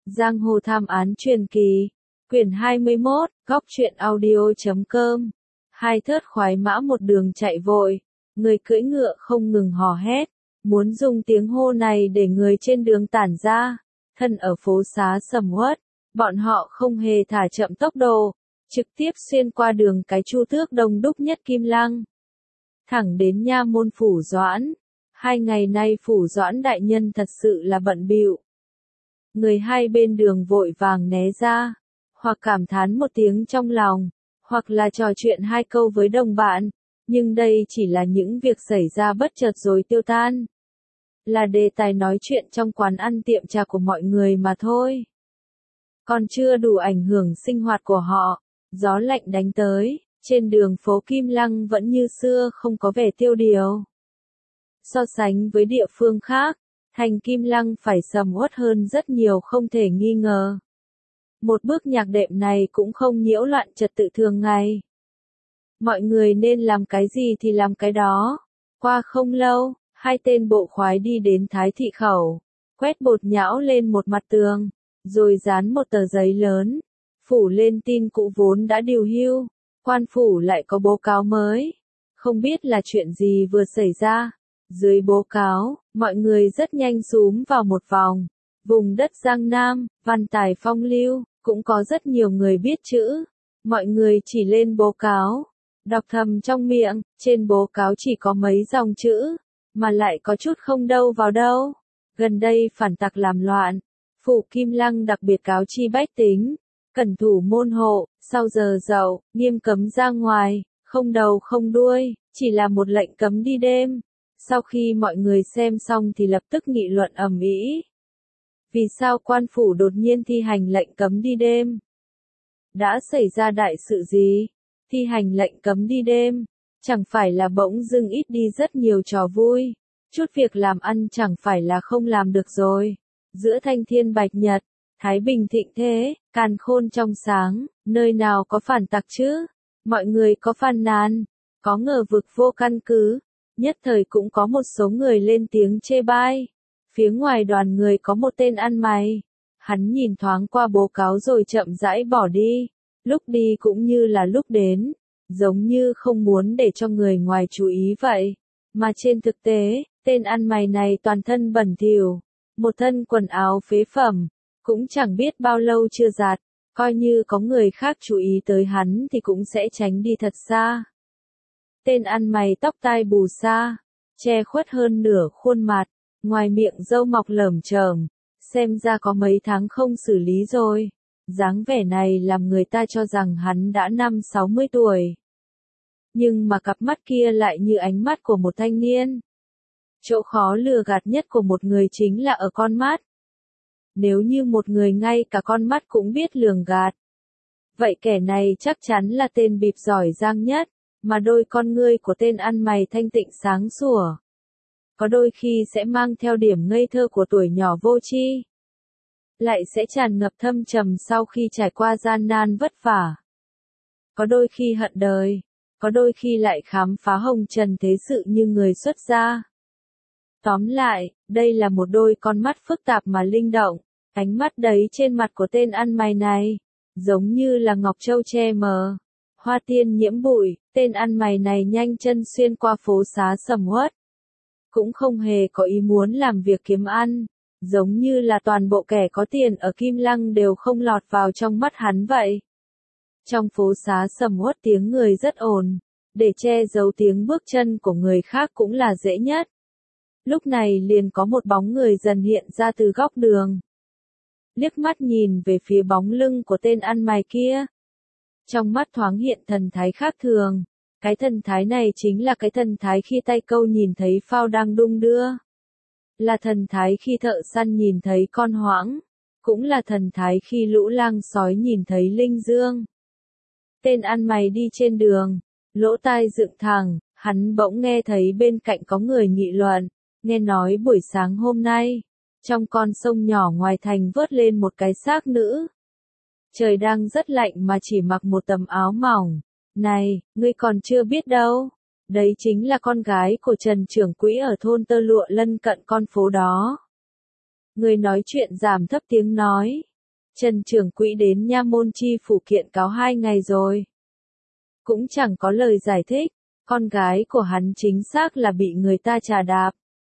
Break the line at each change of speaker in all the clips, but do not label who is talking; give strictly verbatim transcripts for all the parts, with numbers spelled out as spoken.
Giang hồ thám án truyền kỳ, quyển hai mươi mốt, góc truyện audio chấm com. Hai thớt khoái mã một đường chạy vội, người cưỡi ngựa không ngừng hò hét, muốn dùng tiếng hô này để người trên đường tản ra. Thân ở phố xá sầm uất, bọn họ không hề thả chậm tốc độ, trực tiếp xuyên qua đường cái Chu Tước đông đúc nhất Kim Lăng, thẳng đến nha môn Phủ Doãn. Hai ngày nay Phủ Doãn đại nhân thật sự là bận bịu. Người hai bên đường vội vàng né ra, hoặc cảm thán một tiếng trong lòng, hoặc là trò chuyện hai câu với đồng bạn, nhưng đây chỉ là những việc xảy ra bất chợt rồi tiêu tan. Là đề tài nói chuyện trong quán ăn tiệm trà của mọi người mà thôi. Còn chưa đủ ảnh hưởng sinh hoạt của họ, gió lạnh đánh tới, trên đường phố Kim Lăng vẫn như xưa không có vẻ tiêu điều. So sánh với địa phương khác, thành Kim Lăng phải sầm uất hơn rất nhiều không thể nghi ngờ. Một bước nhạc đệm này cũng không nhiễu loạn trật tự thường ngày. Mọi người nên làm cái gì thì làm cái đó. Qua không lâu, hai tên bộ khoái đi đến Thái Thị Khẩu, quét bột nhão lên một mặt tường, rồi dán một tờ giấy lớn, phủ lên tin cũ vốn đã điều hưu, quan phủ lại có báo cáo mới. Không biết là chuyện gì vừa xảy ra. Dưới báo cáo, mọi người rất nhanh xúm vào một vòng. Vùng đất Giang Nam, văn tài phong lưu, cũng có rất nhiều người biết chữ. Mọi người chỉ lên báo cáo, đọc thầm trong miệng, trên báo cáo chỉ có mấy dòng chữ, mà lại có chút không đâu vào đâu. Gần đây phản tặc làm loạn, phủ Kim Lăng đặc biệt cáo chi bách tính, cẩn thủ môn hộ, sau giờ dậu, nghiêm cấm ra ngoài, không đầu không đuôi, chỉ là một lệnh cấm đi đêm. Sau khi mọi người xem xong thì lập tức nghị luận ầm ĩ. Vì sao quan phủ đột nhiên thi hành lệnh cấm đi đêm? Đã xảy ra đại sự gì? Thi hành lệnh cấm đi đêm, chẳng phải là bỗng dưng ít đi rất nhiều trò vui, chút việc làm ăn chẳng phải là không làm được rồi. Giữa thanh thiên bạch nhật, thái bình thịnh thế, càn khôn trong sáng, nơi nào có phản tặc chứ? Mọi người có phàn nàn, có ngờ vực vô căn cứ. Nhất thời cũng có một số người lên tiếng chê bai. Phía ngoài đoàn người có một tên ăn mày. Hắn nhìn thoáng qua báo cáo rồi chậm rãi bỏ đi. Lúc đi cũng như là lúc đến. Giống như không muốn để cho người ngoài chú ý vậy. Mà trên thực tế, tên ăn mày này toàn thân bẩn thỉu. Một thân quần áo phế phẩm. Cũng chẳng biết bao lâu chưa giặt. Coi như có người khác chú ý tới hắn thì cũng sẽ tránh đi thật xa. Tên ăn mày tóc tai bù xa, che khuất hơn nửa khuôn mặt, ngoài miệng râu mọc lởm chởm, xem ra có mấy tháng không xử lý rồi. Dáng vẻ này làm người ta cho rằng hắn đã năm sáu mươi tuổi. Nhưng mà cặp mắt kia lại như ánh mắt của một thanh niên. Chỗ khó lừa gạt nhất của một người chính là ở con mắt. Nếu như một người ngay cả con mắt cũng biết lường gạt, vậy kẻ này chắc chắn là tên bịp giỏi giang nhất. Mà đôi con ngươi của tên ăn mày thanh tịnh sáng sủa. Có đôi khi sẽ mang theo điểm ngây thơ của tuổi nhỏ vô tri. Lại sẽ tràn ngập thâm trầm sau khi trải qua gian nan vất vả. Có đôi khi hận đời. Có đôi khi lại khám phá hồng trần thế sự như người xuất gia. Tóm lại, đây là một đôi con mắt phức tạp mà linh động. Ánh mắt đấy trên mặt của tên ăn mày này, giống như là ngọc châu che mờ. Hoa tiên nhiễm bụi, tên ăn mày này nhanh chân xuyên qua phố xá sầm uất. Cũng không hề có ý muốn làm việc kiếm ăn, giống như là toàn bộ kẻ có tiền ở Kim Lăng đều không lọt vào trong mắt hắn vậy. Trong phố xá sầm uất tiếng người rất ồn, để che giấu tiếng bước chân của người khác cũng là dễ nhất. Lúc này liền có một bóng người dần hiện ra từ góc đường. Liếc mắt nhìn về phía bóng lưng của tên ăn mày kia. Trong mắt thoáng hiện thần thái khác thường. Cái thần thái này chính là cái thần thái khi tay câu nhìn thấy phao đang đung đưa. Là thần thái khi thợ săn nhìn thấy con hoãng. Cũng là thần thái khi lũ lang sói nhìn thấy linh dương. Tên ăn mày đi trên đường, lỗ tai dựng thẳng, hắn bỗng nghe thấy bên cạnh có người nghị luận. Nghe nói buổi sáng hôm nay, trong con sông nhỏ ngoài thành vớt lên một cái xác nữ. Trời đang rất lạnh mà chỉ mặc một tấm áo mỏng. Này, ngươi còn chưa biết đâu. Đấy chính là con gái của Trần trưởng quỹ ở thôn Tơ Lụa lân cận con phố đó. Người nói chuyện giảm thấp tiếng nói. Trần trưởng quỹ đến nha môn chi phủ kiện cáo hai ngày rồi. Cũng chẳng có lời giải thích, con gái của hắn chính xác là bị người ta trà đạp.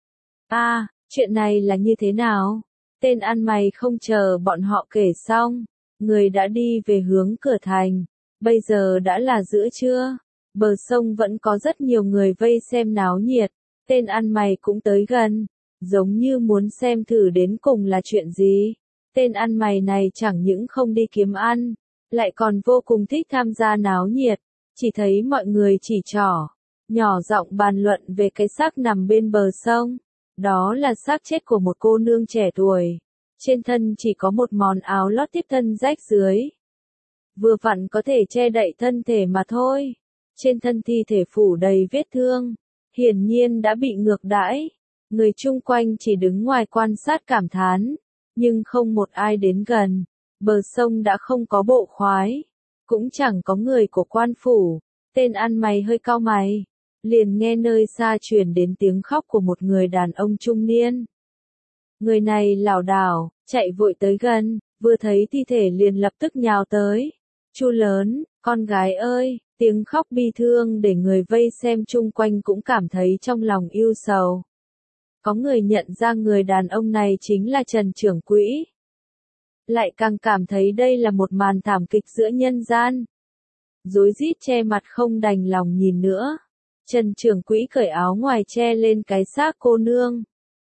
À, chuyện này là như thế nào? Tên ăn mày không chờ bọn họ kể xong, người đã đi về hướng cửa thành. Bây giờ đã là giữa trưa, bờ sông vẫn có rất nhiều người vây xem náo nhiệt. Tên ăn mày cũng tới gần, giống như muốn xem thử đến cùng là chuyện gì. Tên ăn mày này chẳng những không đi kiếm ăn, lại còn vô cùng thích tham gia náo nhiệt. Chỉ thấy mọi người chỉ trỏ, nhỏ giọng bàn luận về cái xác nằm bên bờ sông. Đó là xác chết của một cô nương trẻ tuổi. Trên thân chỉ có một món áo lót tiếp thân rách dưới. Vừa vặn có thể che đậy thân thể mà thôi. Trên thân thi thể phủ đầy vết thương. Hiển nhiên đã bị ngược đãi. Người chung quanh chỉ đứng ngoài quan sát cảm thán. Nhưng không một ai đến gần. Bờ sông đã không có bộ khoái. Cũng chẳng có người của quan phủ. Tên ăn mày hơi cau mày. Liền nghe nơi xa truyền đến tiếng khóc của một người đàn ông trung niên. Người này lảo đảo, chạy vội tới gần, vừa thấy thi thể liền lập tức nhào tới. Chu lớn, con gái ơi, tiếng khóc bi thương để người vây xem chung quanh cũng cảm thấy trong lòng ưu sầu. Có người nhận ra người đàn ông này chính là Trần trưởng quỹ. Lại càng cảm thấy đây là một màn thảm kịch giữa nhân gian. Rối rít che mặt không đành lòng nhìn nữa. Trần trưởng quỹ cởi áo ngoài che lên cái xác cô nương.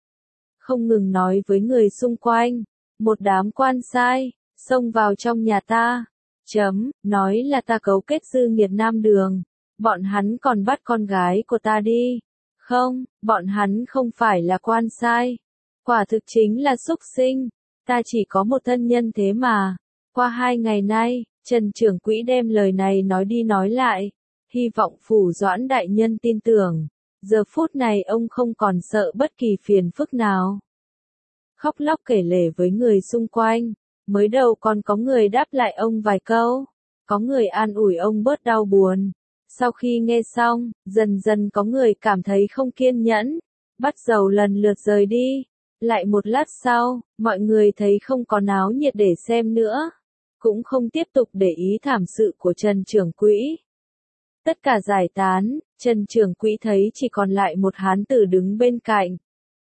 Không ngừng nói với người xung quanh. Một đám quan sai, xông vào trong nhà ta. Chấm, nói là ta cấu kết dư nghiệt Nam Đường. Bọn hắn còn bắt con gái của ta đi. Không, bọn hắn không phải là quan sai. Quả thực chính là súc sinh. Ta chỉ có một thân nhân thế mà. Qua hai ngày nay, Trần trưởng quỹ đem lời này nói đi nói lại. Hy vọng phủ doãn đại nhân tin tưởng. Giờ phút này ông không còn sợ bất kỳ phiền phức nào. Khóc lóc kể lể với người xung quanh. Mới đầu còn có người đáp lại ông vài câu. Có người an ủi ông bớt đau buồn. Sau khi nghe xong, dần dần có người cảm thấy không kiên nhẫn. Bắt dầu lần lượt rời đi. Lại một lát sau, mọi người thấy không có náo nhiệt để xem nữa. Cũng không tiếp tục để ý thảm sự của Trần trưởng quỹ. Tất cả giải tán, Trần trưởng quỹ thấy chỉ còn lại một hán tử đứng bên cạnh.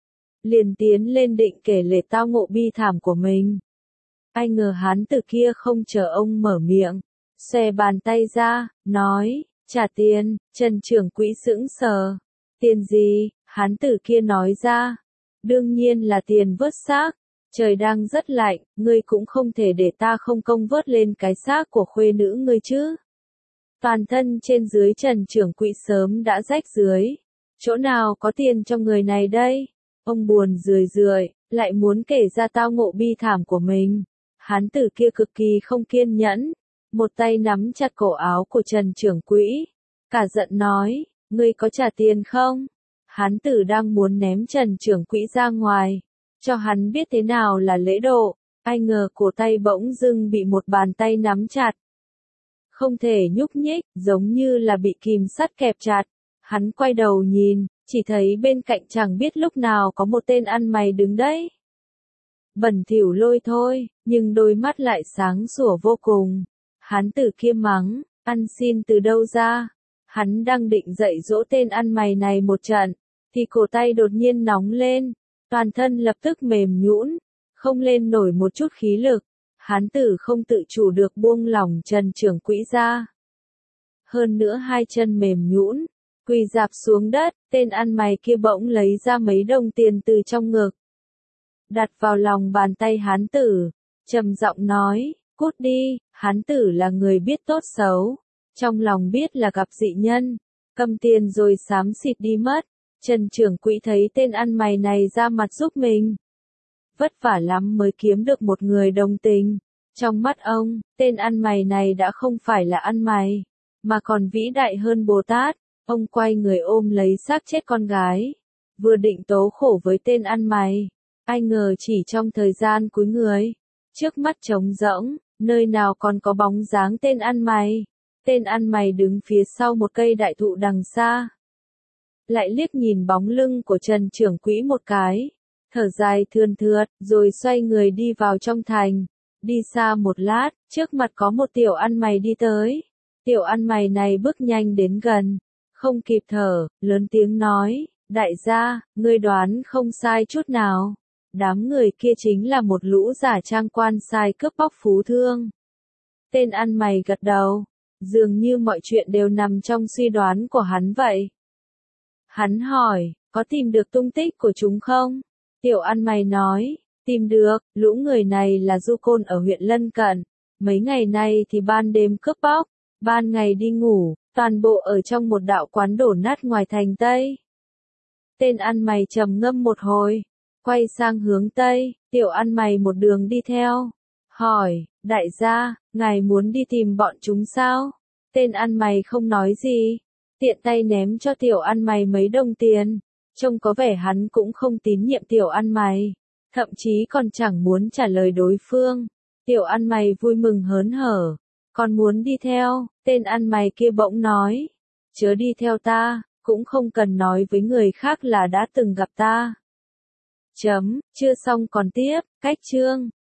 Liền tiến lên định kể lể tao ngộ bi thảm của mình. Ai ngờ hán tử kia không chờ ông mở miệng, xòe bàn tay ra, nói, trả tiền. Trần trưởng quỹ sững sờ. Tiền gì? Hán tử kia nói ra. Đương nhiên là tiền vớt xác. Trời đang rất lạnh, ngươi cũng không thể để ta không công vớt lên cái xác của khuê nữ ngươi chứ. Toàn thân trên dưới Trần trưởng quỹ sớm đã rách dưới. Chỗ nào có tiền cho người này đây? Ông buồn rười rượi, lại muốn kể ra tao ngộ bi thảm của mình. Hán tử kia cực kỳ không kiên nhẫn. Một tay nắm chặt cổ áo của Trần trưởng quỹ. Cả giận nói, ngươi có trả tiền không? Hán tử đang muốn ném Trần trưởng quỹ ra ngoài. Cho hắn biết thế nào là lễ độ. Ai ngờ cổ tay bỗng dưng bị một bàn tay nắm chặt. Không thể nhúc nhích, giống như là bị kìm sắt kẹp chặt. Hắn quay đầu nhìn, chỉ thấy bên cạnh chẳng biết lúc nào có một tên ăn mày đứng đấy. Bẩn thỉu lôi thôi, nhưng đôi mắt lại sáng sủa vô cùng. Hắn tử kia mắng, ăn xin từ đâu ra? Hắn đang định dạy dỗ tên ăn mày này một trận, thì cổ tay đột nhiên nóng lên, toàn thân lập tức mềm nhũn, không lên nổi một chút khí lực. Hán tử không tự chủ được buông lỏng Trần trưởng quỹ ra. Hơn nữa hai chân mềm nhũn, quỳ rạp xuống đất, tên ăn mày kia bỗng lấy ra mấy đồng tiền từ trong ngực. Đặt vào lòng bàn tay hán tử, trầm giọng nói, cút đi. Hán tử là người biết tốt xấu, trong lòng biết là gặp dị nhân, cầm tiền rồi xám xịt đi mất. Trần trưởng quỹ thấy tên ăn mày này ra mặt giúp mình. Vất vả lắm mới kiếm được một người đồng tình. Trong mắt ông, tên ăn mày này đã không phải là ăn mày, mà còn vĩ đại hơn Bồ Tát. Ông quay người ôm lấy xác chết con gái. Vừa định tố khổ với tên ăn mày. Ai ngờ chỉ trong thời gian cúi người. Trước mắt trống rỗng, nơi nào còn có bóng dáng tên ăn mày. Tên ăn mày đứng phía sau một cây đại thụ đằng xa. Lại liếc nhìn bóng lưng của Trần trưởng quỹ một cái. Thở dài thườn thượt, rồi xoay người đi vào trong thành. Đi xa một lát, trước mặt có một tiểu ăn mày đi tới. Tiểu ăn mày này bước nhanh đến gần, không kịp thở, lớn tiếng nói, đại gia, ngươi đoán không sai chút nào. Đám người kia chính là một lũ giả trang quan sai cướp bóc phú thương. Tên ăn mày gật đầu, dường như mọi chuyện đều nằm trong suy đoán của hắn vậy. Hắn hỏi, có tìm được tung tích của chúng không? Tiểu ăn mày nói, tìm được, lũ người này là du côn ở huyện lân cận. Mấy ngày nay thì ban đêm cướp bóc, ban ngày đi ngủ, toàn bộ ở trong một đạo quán đổ nát ngoài thành Tây. Tên ăn mày trầm ngâm một hồi, quay sang hướng Tây, tiểu ăn mày một đường đi theo. Hỏi, đại gia, ngài muốn đi tìm bọn chúng sao? Tên ăn mày không nói gì, tiện tay ném cho tiểu ăn mày mấy đồng tiền. Trông có vẻ hắn cũng không tín nhiệm tiểu ăn mày, thậm chí còn chẳng muốn trả lời đối phương. Tiểu ăn mày vui mừng hớn hở, còn muốn đi theo, tên ăn mày kia bỗng nói, chớ đi theo ta, cũng không cần nói với người khác là đã từng gặp ta. Chấm, chưa xong còn tiếp, cách chương.